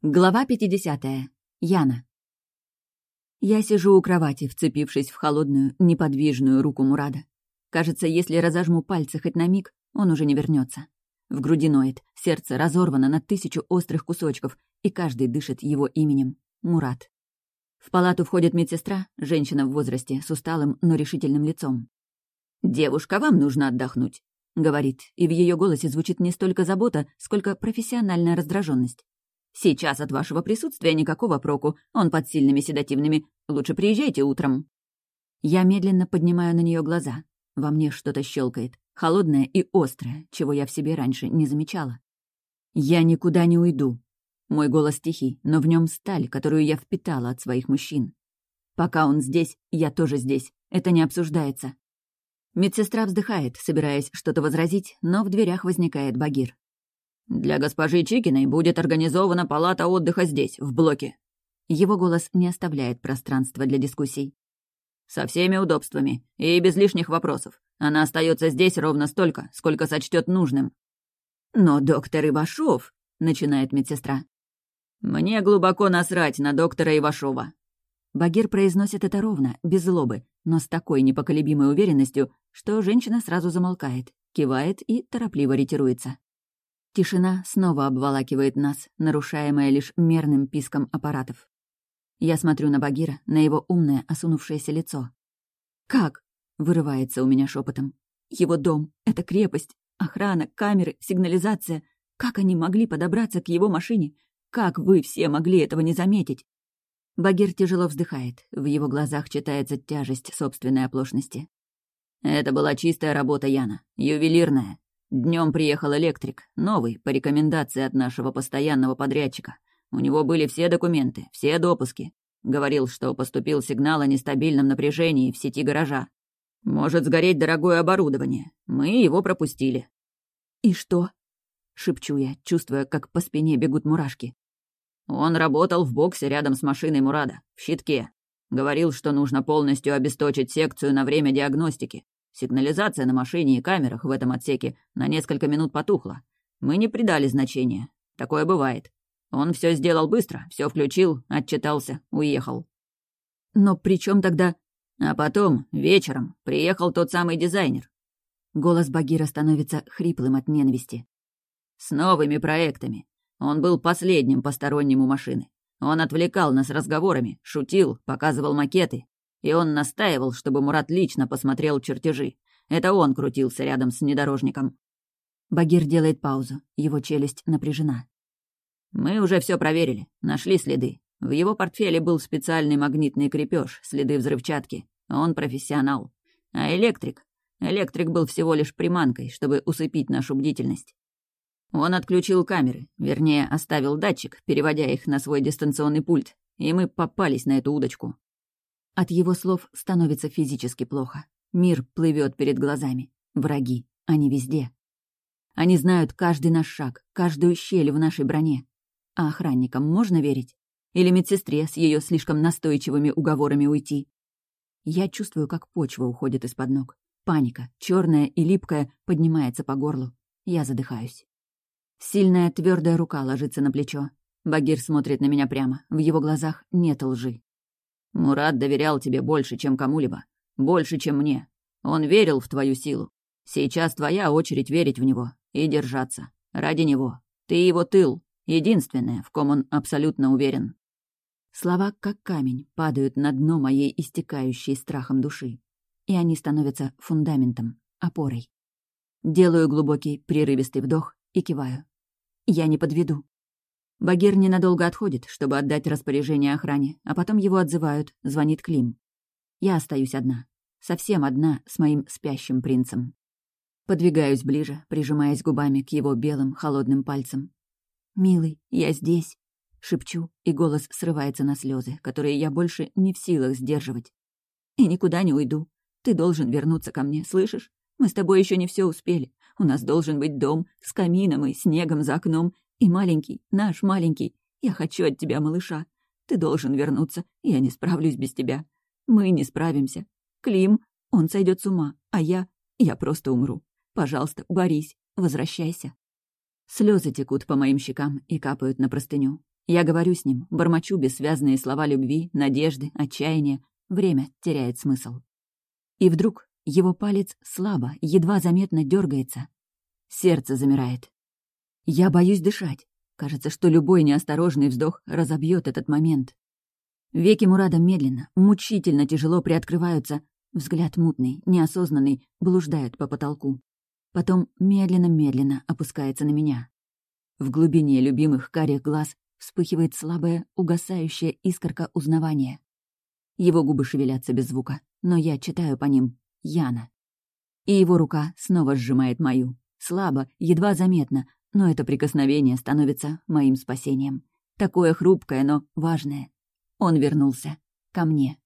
Глава 50. Яна. Я сижу у кровати, вцепившись в холодную, неподвижную руку Мурада. Кажется, если разожму пальцы хоть на миг, он уже не вернется. В груди ноет, сердце разорвано на 1000 острых кусочков, и каждый дышит его именем — Мурад. В палату входит медсестра, женщина в возрасте, с усталым, но решительным лицом. «Девушка, вам нужно отдохнуть», — говорит, и в ее голосе звучит не столько забота, сколько профессиональная раздраженность. «Сейчас от вашего присутствия никакого проку, он под сильными седативными. Лучше приезжайте утром». Я медленно поднимаю на нее глаза. Во мне что-то щелкает, холодное и острое, чего я в себе раньше не замечала. «Я никуда не уйду». Мой голос тихий, но в нем сталь, которую я впитала от своих мужчин. Пока он здесь, я тоже здесь. Это не обсуждается. Медсестра вздыхает, собираясь что-то возразить, но в дверях возникает Багир. «Для госпожи Чикиной будет организована палата отдыха здесь, в блоке». Его голос не оставляет пространства для дискуссий. «Со всеми удобствами и без лишних вопросов. Она остается здесь ровно столько, сколько сочтет нужным». «Но доктор Ивашов», — начинает медсестра. «Мне глубоко насрать на доктора Ивашова». Багир произносит это ровно, без злобы, но с такой непоколебимой уверенностью, что женщина сразу замолкает, кивает и торопливо ретируется. Тишина снова обволакивает нас, нарушаемая лишь мерным писком аппаратов. Я смотрю на Багира, на его умное, осунувшееся лицо. «Как?» — вырывается у меня шепотом. «Его дом — это крепость, охрана, камеры, сигнализация. Как они могли подобраться к его машине? Как вы все могли этого не заметить?» Багир тяжело вздыхает, в его глазах читается тяжесть собственной оплошности. «Это была чистая работа, Яна, ювелирная. Днем приехал электрик, новый, по рекомендации от нашего постоянного подрядчика. У него были все документы, все допуски. Говорил, что поступил сигнал о нестабильном напряжении в сети гаража. Может сгореть дорогое оборудование. Мы его пропустили». «И что?» — шепчу я, чувствуя, как по спине бегут мурашки. «Он работал в боксе рядом с машиной Мурада, в щитке. Говорил, что нужно полностью обесточить секцию на время диагностики. Сигнализация на машине и камерах в этом отсеке на несколько минут потухла. Мы не придали значения. Такое бывает. Он все сделал быстро, все включил, отчитался, уехал». «Но при чем тогда...» «А потом, вечером, приехал тот самый дизайнер». Голос Багира становится хриплым от ненависти. «С новыми проектами. Он был последним посторонним у машины. Он отвлекал нас разговорами, шутил, показывал макеты. И он настаивал, чтобы Мурат лично посмотрел чертежи. Это он крутился рядом с внедорожником». Багир делает паузу, его челюсть напряжена. «Мы уже все проверили, нашли следы. В его портфеле был специальный магнитный крепеж, следы взрывчатки. Он профессионал. А электрик был всего лишь приманкой, чтобы усыпить нашу бдительность. Он отключил камеры, вернее, оставил датчик, переводя их на свой дистанционный пульт, и мы попались на эту удочку». От его слов становится физически плохо. Мир плывет перед глазами. Враги, они везде. Они знают каждый наш шаг, каждую щель в нашей броне. А охранникам можно верить? Или медсестре с ее слишком настойчивыми уговорами уйти? Я чувствую, как почва уходит из-под ног. Паника, черная и липкая, поднимается по горлу. Я задыхаюсь. Сильная твердая рука ложится на плечо. Багир смотрит на меня прямо. В его глазах нет лжи. «Мурат доверял тебе больше, чем кому-либо. Больше, чем мне. Он верил в твою силу. Сейчас твоя очередь верить в него и держаться. Ради него. Ты его тыл. Единственное, в ком он абсолютно уверен». Слова, как камень, падают на дно моей истекающей страхом души. И они становятся фундаментом, опорой. Делаю глубокий, прерывистый вдох и киваю. Я не подведу. Багир ненадолго отходит, чтобы отдать распоряжение охране, а потом его отзывают, звонит Клим. Я остаюсь одна. Совсем одна с моим спящим принцем. Подвигаюсь ближе, прижимаясь губами к его белым, холодным пальцам. «Милый, я здесь», — шепчу, и голос срывается на слезы, которые я больше не в силах сдерживать. «И никуда не уйду. Ты должен вернуться ко мне, слышишь? Мы с тобой еще не все успели. У нас должен быть дом с камином и снегом за окном. И маленький, наш маленький. Я хочу от тебя, малыша. Ты должен вернуться. Я не справлюсь без тебя. Мы не справимся. Клим, он сойдет с ума, а я просто умру. Пожалуйста, Борис, возвращайся». Слезы текут по моим щекам и капают на простыню. Я говорю с ним, бормочу бессвязные слова любви, надежды, отчаяния. Время теряет смысл. И вдруг его палец слабо, едва заметно дергается. Сердце замирает. Я боюсь дышать. Кажется, что любой неосторожный вздох разобьет этот момент. Веки Мурада медленно, мучительно тяжело приоткрываются. Взгляд мутный, неосознанный, блуждает по потолку. Потом медленно-медленно опускается на меня. В глубине любимых карих глаз вспыхивает слабая, угасающая искорка узнавания. Его губы шевелятся без звука, но я читаю по ним «Яна». И его рука снова сжимает мою. Слабо, едва заметно, но это прикосновение становится моим спасением. Такое хрупкое, но важное. Он вернулся ко мне.